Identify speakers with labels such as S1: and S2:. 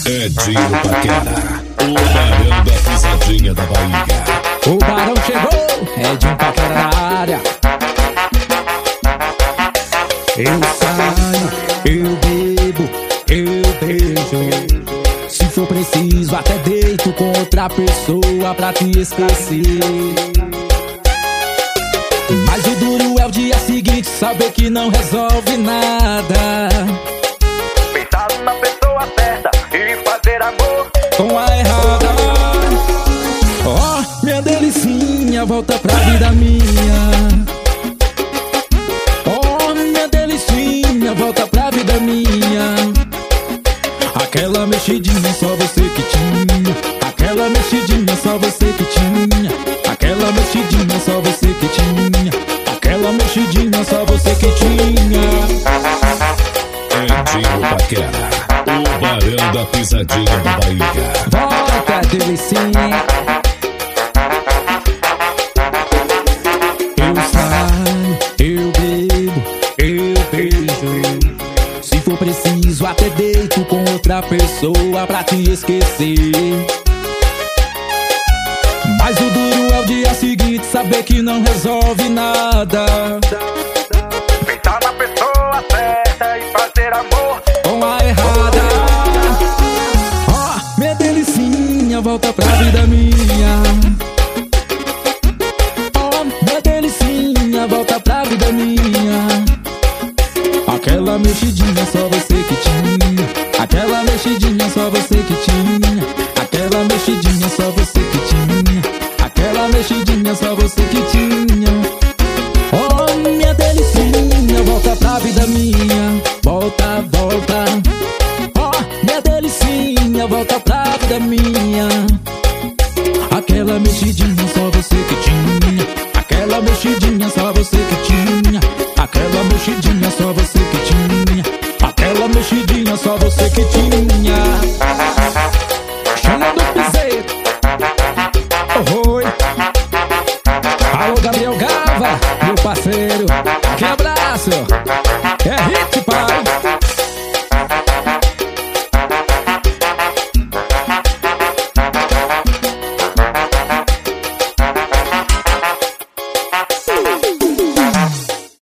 S1: Edinho Paquera, o barão da pisadinha da Bahia.
S2: O barão chegou, Edinho Paquera na área. Eu saio, eu bebo, eu beijo. Se for preciso até deito com outra pessoa pra te esquecer. Mas o duro é o dia seguinte, saber que não resolve nada.
S3: Pensar na pessoa certa e fazer amor
S2: com a errada. Oh, minha delicinha, volta pra vida minha. Oh, minha delicinha, volta pra vida minha. Aquela mexidinha só você que tinha. Aquela mexidinha só você que tinha. Aquela mexidinha só você que tinha. Aquela mexidinha só você que tinha.
S1: Edinho Paquera, o barão da pisadinha da Bahia.
S2: Volta, delicinha. Eu saio, eu bebo, eu beijo. Se for preciso até deito com outra pessoa pra te esquecer. Mas o duro é o dia seguinte, saber que não resolve nada.
S3: Pensar na pessoa certa e fazer amor
S2: com a errada. Oh, minha delicinha, volta pra vida minha. Oh, minha delicinha, volta pra vida minha. Aquela mexidinha só você que tinha. Aquela mexidinha só você que tinha. Aquela mexidinha só você que tinha. Aquela mexidinha só você que tinha. Oh, minha delicinha, volta pra vida minha. Volta, volta. Oh, minha delicinha, volta pra vida minha. Aquela mexidinha só você que tinha. Aquela mexidinha só você